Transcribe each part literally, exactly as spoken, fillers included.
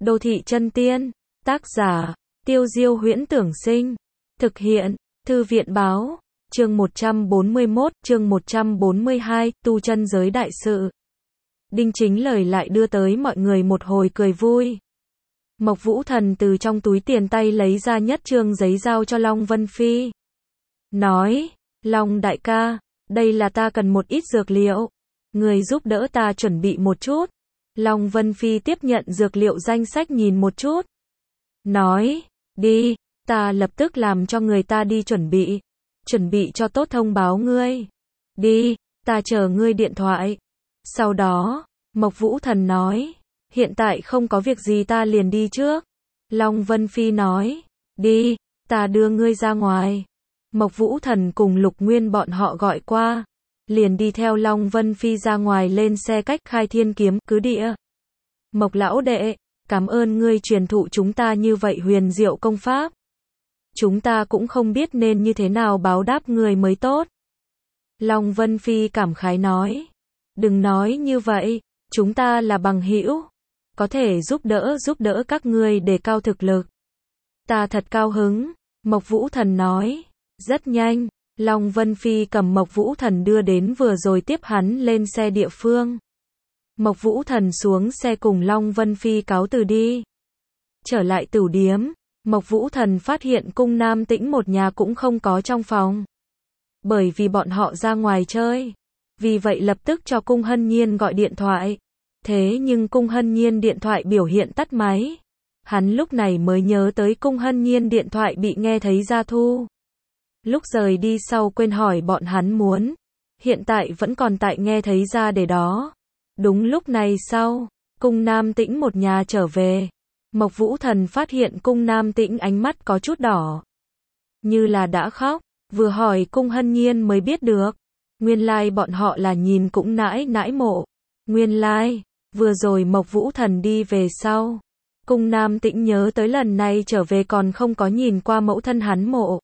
Đô thị chân tiên, tác giả, Tiêu Diêu Huyễn Tưởng Sinh, thực hiện, Thư viện Báo, chương một trăm bốn mươi mốt, chương một trăm bốn mươi hai, tu chân giới đại sự. Đinh Chính lời lại đưa tới mọi người một hồi cười vui. Mộc Vũ Thần từ trong túi tiền tay lấy ra nhất trương giấy giao cho Long Vân Phi. Nói, Long đại ca, đây là ta cần một ít dược liệu. Người giúp đỡ ta chuẩn bị một chút. Long Vân Phi tiếp nhận dược liệu danh sách nhìn một chút. Nói, đi, ta lập tức làm cho người ta đi chuẩn bị. Chuẩn bị cho tốt thông báo ngươi. Đi, ta chờ ngươi điện thoại. Sau đó, Mộc Vũ Thần nói, hiện tại không có việc gì ta liền đi trước. Long Vân Phi nói, đi, ta đưa ngươi ra ngoài. Mộc Vũ Thần cùng Lục Nguyên bọn họ gọi qua, liền đi theo Long Vân Phi ra ngoài lên xe cách Khai Thiên Kiếm cứ địa. Mộc lão đệ, cảm ơn ngươi truyền thụ chúng ta như vậy huyền diệu công pháp. Chúng ta cũng không biết nên như thế nào báo đáp người mới tốt. Long Vân Phi cảm khái nói, đừng nói như vậy, chúng ta là bằng hữu, có thể giúp đỡ giúp đỡ các ngươi để cao thực lực. Ta thật cao hứng, Mộc Vũ Thần nói. Rất nhanh, Long Vân Phi cầm Mộc Vũ Thần đưa đến vừa rồi tiếp hắn lên xe địa phương. Mộc Vũ Thần xuống xe cùng Long Vân Phi cáo từ đi. Trở lại tửu điếm, Mộc Vũ Thần phát hiện Cung Nam Tĩnh một nhà cũng không có trong phòng. Bởi vì bọn họ ra ngoài chơi. Vì vậy lập tức cho Cung Hân Nhiên gọi điện thoại. Thế nhưng Cung Hân Nhiên điện thoại biểu hiện tắt máy. Hắn lúc này mới nhớ tới Cung Hân Nhiên điện thoại bị nghe thấy ra thu. Lúc rời đi sau quên hỏi bọn hắn muốn. Hiện tại vẫn còn tại nghe thấy ra để đó. Đúng lúc này sau, Cung Nam Tĩnh một nhà trở về. Mộc Vũ Thần phát hiện Cung Nam Tĩnh ánh mắt có chút đỏ. Như là đã khóc, vừa hỏi Cung Hân Nhiên mới biết được. Nguyên lai like bọn họ là nhìn cũng nãi nãi mộ. Nguyên lai, like, vừa rồi Mộc Vũ Thần đi về sau. Cung Nam Tĩnh nhớ tới lần này trở về còn không có nhìn qua mẫu thân hắn mộ.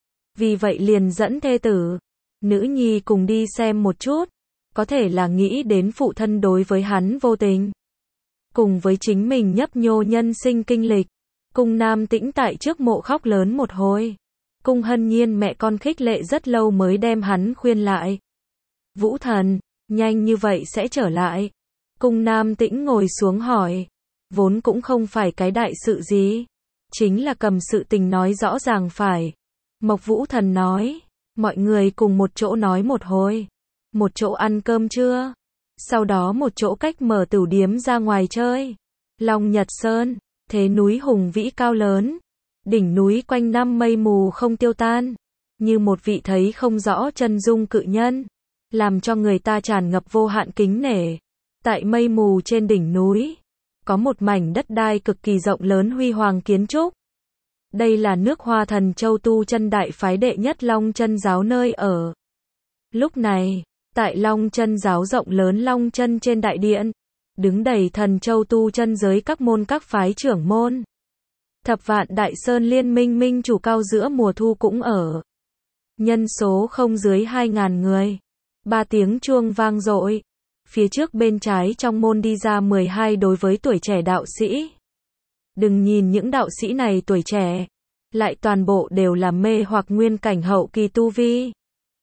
Vì vậy liền dẫn thê tử, nữ nhi cùng đi xem một chút. Có thể là nghĩ đến phụ thân đối với hắn vô tình. Cùng với chính mình nhấp nhô nhân sinh kinh lịch. Cung Nam Tĩnh tại trước mộ khóc lớn một hồi. Cung Hân Nhiên mẹ con khích lệ rất lâu mới đem hắn khuyên lại. Vũ Thần, nhanh như vậy sẽ trở lại. Cung Nam Tĩnh ngồi xuống hỏi. Vốn cũng không phải cái đại sự gì. Chính là cầm sự tình nói rõ ràng phải. Mộc Vũ Thần nói. Mọi người cùng một chỗ nói một hồi. Một chỗ ăn cơm trưa. Sau đó một chỗ cách mở tửu điếm ra ngoài chơi. Long Nhật Sơn, thế núi hùng vĩ cao lớn. Đỉnh núi quanh năm mây mù không tiêu tan. Như một vị thấy không rõ chân dung cự nhân. Làm cho người ta tràn ngập vô hạn kính nể. Tại mây mù trên đỉnh núi. Có một mảnh đất đai cực kỳ rộng lớn huy hoàng kiến trúc. Đây là nước Hoa Thần Châu tu chân đại phái đệ nhất Long Chân giáo nơi ở. Lúc này, tại Long Chân giáo rộng lớn Long Chân trên đại điện, đứng đầy Thần Châu tu chân giới các môn các phái trưởng môn. Thập Vạn Đại Sơn Liên Minh minh chủ cao giữa mùa thu cũng ở. Nhân số không dưới hai ngàn người. Ba tiếng chuông vang dội. Phía trước bên trái trong môn đi ra mười hai đối với tuổi trẻ đạo sĩ. Đừng nhìn những đạo sĩ này tuổi trẻ, lại toàn bộ đều là mê hoặc nguyên cảnh hậu kỳ tu vi.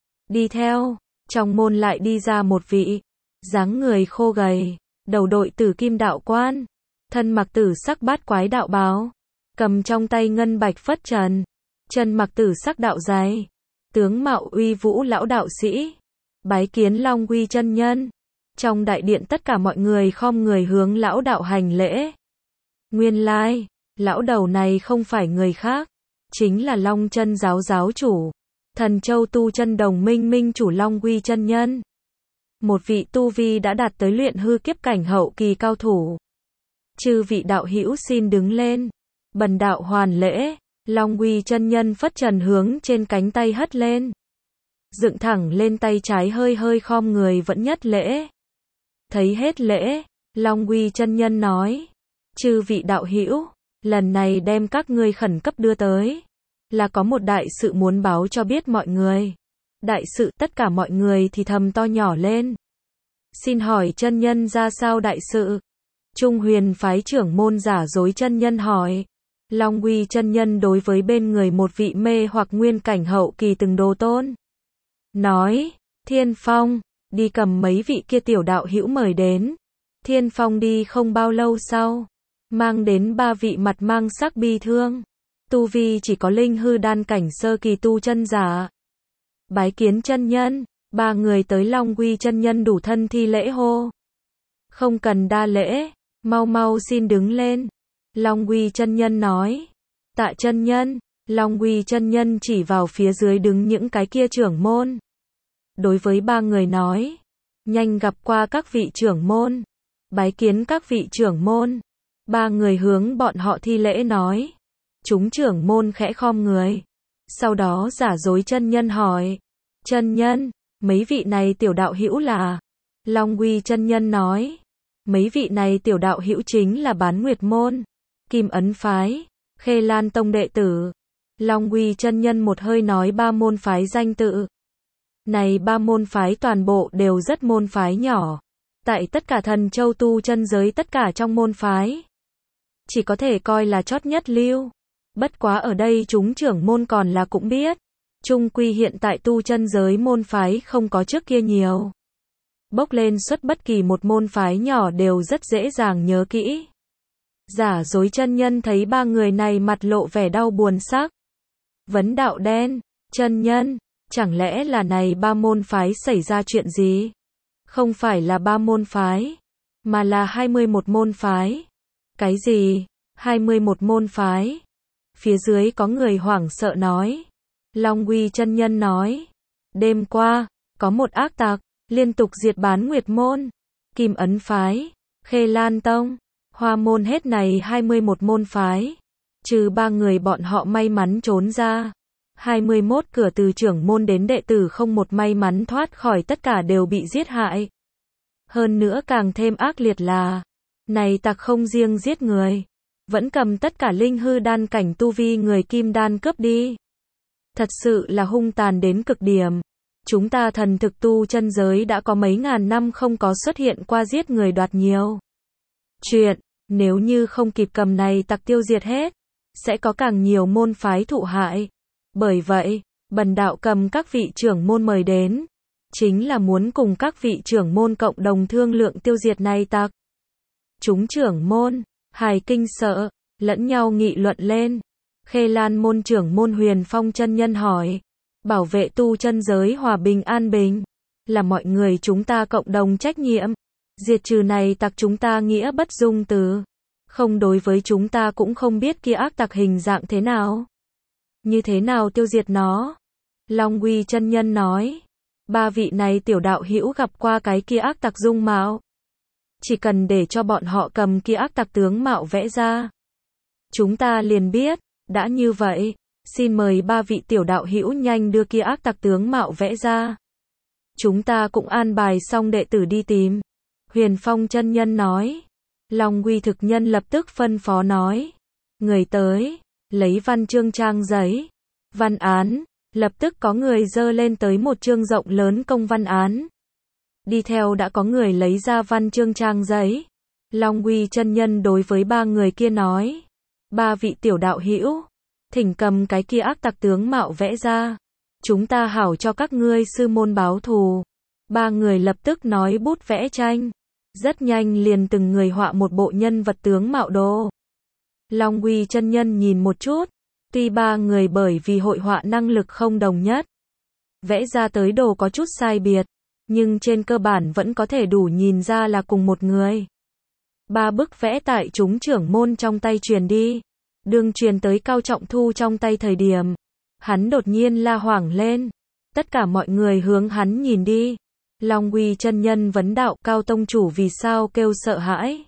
Đi theo, trong môn lại đi ra một vị, dáng người khô gầy, đầu đội tử kim đạo quan, thân mặc tử sắc bát quái đạo bào, cầm trong tay ngân bạch phất trần, chân mặc tử sắc đạo giày, tướng mạo uy vũ lão đạo sĩ, bái kiến Long Uy chân nhân. Trong đại điện tất cả mọi người khom người hướng lão đạo hành lễ. Nguyên lai, like, lão đầu này không phải người khác, chính là Long Chân giáo giáo chủ, Thần Châu tu chân đồng minh minh chủ Long Uy chân nhân. Một vị tu vi đã đạt tới luyện hư kiếp cảnh hậu kỳ cao thủ. Chư vị đạo hữu xin đứng lên. Bần đạo hoàn lễ. Long Uy chân nhân phất trần hướng trên cánh tay hất lên. Dựng thẳng lên tay trái hơi hơi khom người vẫn nhất lễ. Thấy hết lễ, Long Uy chân nhân nói. Chư vị đạo hữu, lần này đem các ngươi khẩn cấp đưa tới. Là có một đại sự muốn báo cho biết mọi người. Đại sự tất cả mọi người thì thầm to nhỏ lên. Xin hỏi chân nhân ra sao đại sự? Trung Huyền phái trưởng môn Giả Dối chân nhân hỏi. Long Uy chân nhân đối với bên người một vị mê hoặc nguyên cảnh hậu kỳ từng đồ tôn. Nói, Thiên Phong, đi cầm mấy vị kia tiểu đạo hữu mời đến. Thiên Phong đi không bao lâu sau, mang đến ba vị mặt mang sắc bi thương. Tu vi chỉ có linh hư đan cảnh sơ kỳ tu chân giả. Bái kiến chân nhân, ba người tới Long Uy chân nhân đủ thân thi lễ hô. Không cần đa lễ, mau mau xin đứng lên. Long Uy chân nhân nói. Tạ chân nhân, Long Uy chân nhân chỉ vào phía dưới đứng những cái kia trưởng môn. Đối với ba người nói, nhanh gặp qua các vị trưởng môn. Bái kiến các vị trưởng môn. Ba người hướng bọn họ thi lễ nói. Chúng trưởng môn khẽ khom người. Sau đó Giả Dối chân nhân hỏi. Chân nhân, mấy vị này tiểu đạo hữu là? Long Uy chân nhân nói. Mấy vị này tiểu đạo hữu chính là Bán Nguyệt môn, Kim Ấn phái, Khê Lan tông đệ tử. Long Uy chân nhân một hơi nói ba môn phái danh tự. Này ba môn phái toàn bộ đều rất môn phái nhỏ. Tại tất cả thần châu tu chân giới tất cả trong môn phái, chỉ có thể coi là chót nhất lưu. Bất quá ở đây chúng trưởng môn còn là cũng biết. Trung quy hiện tại tu chân giới môn phái không có trước kia nhiều. Bốc lên xuất bất kỳ một môn phái nhỏ đều rất dễ dàng nhớ kỹ. Giả Dối chân nhân thấy ba người này mặt lộ vẻ đau buồn sắc. Vấn đạo đen, chân nhân, chẳng lẽ là này ba môn phái xảy ra chuyện gì? Không phải là ba môn phái, mà là hai mươi mốt môn phái. Cái gì? hai mươi mốt môn phái? Phía dưới có người hoảng sợ nói. Long Uy chân nhân nói. Đêm qua, có một ác tặc, liên tục diệt Bán Nguyệt môn, Kim Ấn phái, Khê Lan tông, Hoa môn hết này hai mươi mốt môn phái. Trừ ba người bọn họ may mắn trốn ra. hai mươi mốt cửa từ trưởng môn đến đệ tử không một may mắn thoát khỏi, tất cả đều bị giết hại. Hơn nữa càng thêm ác liệt là, này tặc không riêng giết người, vẫn cầm tất cả linh hư đan cảnh tu vi người kim đan cướp đi. Thật sự là hung tàn đến cực điểm. Chúng ta thần thực tu chân giới đã có mấy ngàn năm không có xuất hiện qua giết người đoạt nhiều chuyện, nếu như không kịp cầm này tặc tiêu diệt hết, sẽ có càng nhiều môn phái thụ hại. Bởi vậy, bần đạo cầm các vị trưởng môn mời đến, chính là muốn cùng các vị trưởng môn cộng đồng thương lượng tiêu diệt này tặc. Chúng trưởng môn, hài kinh sợ, lẫn nhau nghị luận lên. Khê Lan môn trưởng môn Huyền Phong chân nhân hỏi. Bảo vệ tu chân giới hòa bình an bình, là mọi người chúng ta cộng đồng trách nhiệm. Diệt trừ này tặc chúng ta nghĩa bất dung từ. Không đối với chúng ta cũng không biết kia ác tặc hình dạng thế nào. Như thế nào tiêu diệt nó? Long Uy chân nhân nói. Ba vị này tiểu đạo hữu gặp qua cái kia ác tặc dung mạo. Chỉ cần để cho bọn họ cầm kia ác tặc tướng mạo vẽ ra, chúng ta liền biết. Đã như vậy, xin mời ba vị tiểu đạo hữu nhanh đưa kia ác tặc tướng mạo vẽ ra. Chúng ta cũng an bài xong đệ tử đi tìm. Huyền Phong chân nhân nói. Long Uy thực nhân lập tức phân phó nói. Người tới, lấy văn chương trang giấy, văn án, lập tức có người dơ lên tới một chương rộng lớn công văn án. Đi theo đã có người lấy ra văn chương trang giấy. Long Uy chân nhân đối với ba người kia nói. Ba vị tiểu đạo hữu, thỉnh cầm cái kia ác tặc tướng mạo vẽ ra. Chúng ta hảo cho các ngươi sư môn báo thù. Ba người lập tức nói bút vẽ tranh. Rất nhanh liền từng người họa một bộ nhân vật tướng mạo đồ. Long Uy chân nhân nhìn một chút. Tuy ba người bởi vì hội họa năng lực không đồng nhất, vẽ ra tới đồ có chút sai biệt, nhưng trên cơ bản vẫn có thể đủ nhìn ra là cùng một người. Ba bức vẽ tại chúng trưởng môn trong tay truyền đi. Đương truyền tới Cao Trọng Thu trong tay thời điểm, hắn đột nhiên la hoảng lên. Tất cả mọi người hướng hắn nhìn đi. Long Uy chân nhân vấn đạo Cao tông chủ vì sao kêu sợ hãi.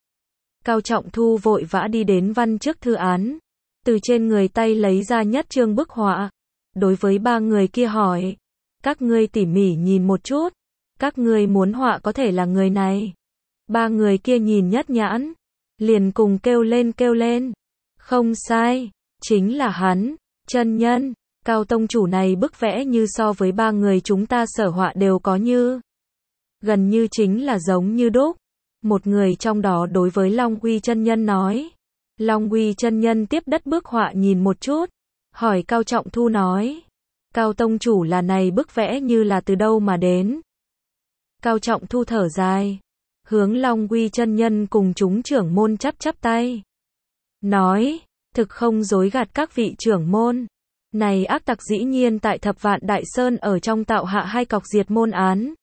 Cao Trọng Thu vội vã đi đến văn trước thư án, từ trên người tay lấy ra nhất chương bức họa. Đối với ba người kia hỏi, các ngươi tỉ mỉ nhìn một chút, các ngươi muốn họa có thể là người này. Ba người kia nhìn nhất nhãn, liền cùng kêu lên kêu lên. Không sai, chính là hắn, chân nhân. Cao tông chủ này bức vẽ như so với ba người chúng ta sở họa đều có như. Gần như chính là giống như đúc. Một người trong đó đối với Long Uy chân nhân nói. Long Uy chân nhân tiếp đất bức họa nhìn một chút, hỏi Cao Trọng Thu nói. Cao tông chủ là này bức vẽ như là từ đâu mà đến? Cao Trọng Thu thở dài, hướng Long Uy chân nhân cùng chúng trưởng môn chắp chắp tay. Nói, thực không dối gạt các vị trưởng môn. Này ác tặc dĩ nhiên tại Thập Vạn Đại Sơn ở trong tạo hạ hai cọc diệt môn án.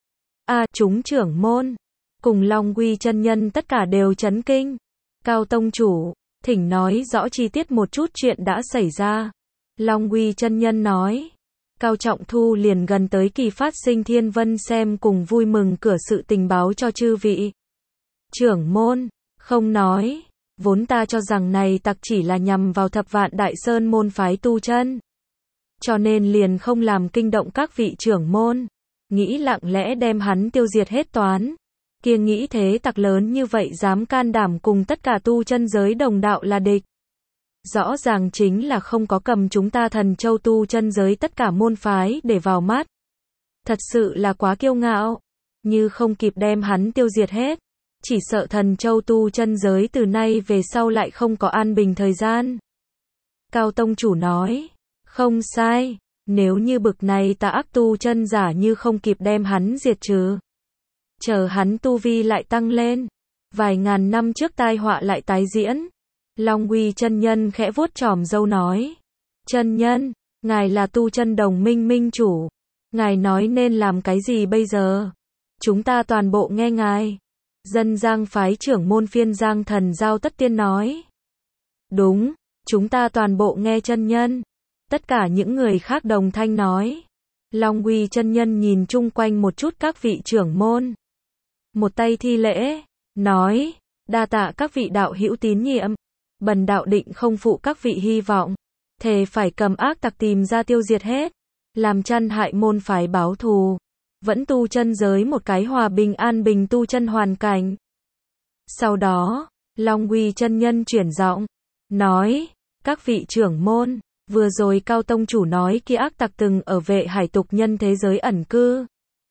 A, à, chúng trưởng môn, cùng Long Uy chân nhân tất cả đều chấn kinh. Cao tông chủ, thỉnh nói rõ chi tiết một chút chuyện đã xảy ra. Long Uy chân nhân nói. Cao Trọng Thu liền gần tới kỳ phát sinh thiên vân xem cùng vui mừng cửa sự tình báo cho chư vị trưởng môn, không nói, vốn ta cho rằng này tặc chỉ là nhằm vào Thập Vạn Đại Sơn môn phái tu chân, cho nên liền không làm kinh động các vị trưởng môn, nghĩ lặng lẽ đem hắn tiêu diệt hết toán. Kia nghĩ thế tặc lớn như vậy dám can đảm cùng tất cả tu chân giới đồng đạo là địch. Rõ ràng chính là không có cầm chúng ta Thần Châu tu chân giới tất cả môn phái để vào mắt. Thật sự là quá kiêu ngạo. Như không kịp đem hắn tiêu diệt hết. Chỉ sợ Thần Châu tu chân giới từ nay về sau lại không có an bình thời gian. Cao tông chủ nói. Không sai. Nếu như bực này tà ác tu chân giả như không kịp đem hắn diệt trừ. Chờ hắn tu vi lại tăng lên. Vài ngàn năm trước tai họa lại tái diễn. Long Uy chân nhân khẽ vuốt chòm râu nói. Chân nhân, ngài là tu chân đồng minh minh chủ. Ngài nói nên làm cái gì bây giờ? Chúng ta toàn bộ nghe ngài. Dân Giang phái trưởng môn phiên Giang Thần Giao Tất Tiên nói. Đúng, chúng ta toàn bộ nghe chân nhân. Tất cả những người khác đồng thanh nói. Long Uy chân nhân nhìn chung quanh một chút các vị trưởng môn. Một tay thi lễ, nói, đa tạ các vị đạo hữu tín nhiệm. Bần đạo định không phụ các vị hy vọng, thề phải cầm ác tặc tìm ra tiêu diệt hết, làm chăn hại môn phái báo thù, vẫn tu chân giới một cái hòa bình an bình tu chân hoàn cảnh. Sau đó, Long Uy chân nhân chuyển giọng, nói, các vị trưởng môn, vừa rồi Cao tông chủ nói kia ác tặc từng ở vệ hải tục nhân thế giới ẩn cư.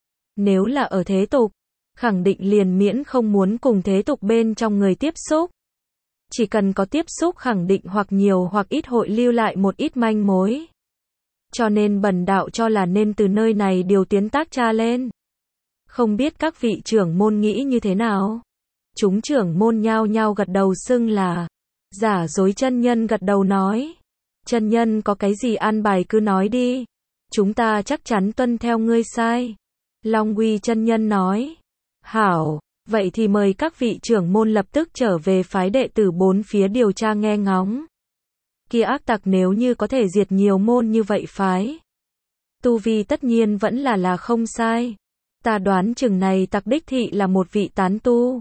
Nếu là ở thế tục, khẳng định liền miễn không muốn cùng thế tục bên trong người tiếp xúc. Chỉ cần có tiếp xúc khẳng định hoặc nhiều hoặc ít hội lưu lại một ít manh mối. Cho nên bần đạo cho là nên từ nơi này điều tiến tác tra lên. Không biết các vị trưởng môn nghĩ như thế nào? Chúng trưởng môn nhao nhao gật đầu xưng là. Giả dối chân nhân gật đầu nói. Chân nhân có cái gì an bài cứ nói đi. Chúng ta chắc chắn tuân theo ngươi sai. Long Uy chân nhân nói. Hảo. Vậy thì mời các vị trưởng môn lập tức trở về phái đệ tử bốn phía điều tra nghe ngóng. Kia ác tặc nếu như có thể diệt nhiều môn như vậy phái. Tu vi tất nhiên vẫn là là không sai. Ta đoán chừng này tặc đích thị là một vị tán tu.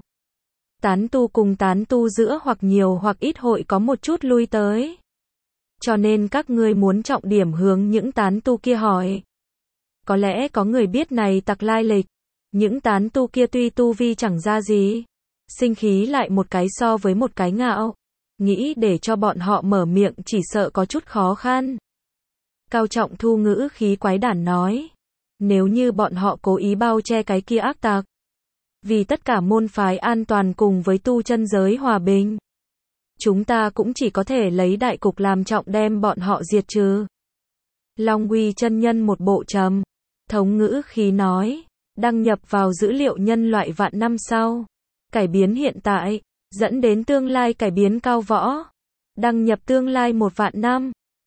Tán tu cùng tán tu giữa hoặc nhiều hoặc ít hội có một chút lui tới. Cho nên các ngươi muốn trọng điểm hướng những tán tu kia hỏi. Có lẽ có người biết này tặc lai lịch. Những tán tu kia tuy tu vi chẳng ra gì, sinh khí lại một cái so với một cái ngạo, nghĩ để cho bọn họ mở miệng chỉ sợ có chút khó khăn. Cao Trọng Thu ngữ khí quái đản nói, nếu như bọn họ cố ý bao che cái kia ác tặc, vì tất cả môn phái an toàn cùng với tu chân giới hòa bình, chúng ta cũng chỉ có thể lấy đại cục làm trọng đem bọn họ diệt trừ. Long Uy chân nhân một bộ trầm, thống ngữ khí nói. Đăng nhập vào dữ liệu nhân loại vạn năm sau. Cải biến hiện tại, dẫn đến tương lai cải biến cao võ. Đăng nhập tương lai một vạn năm.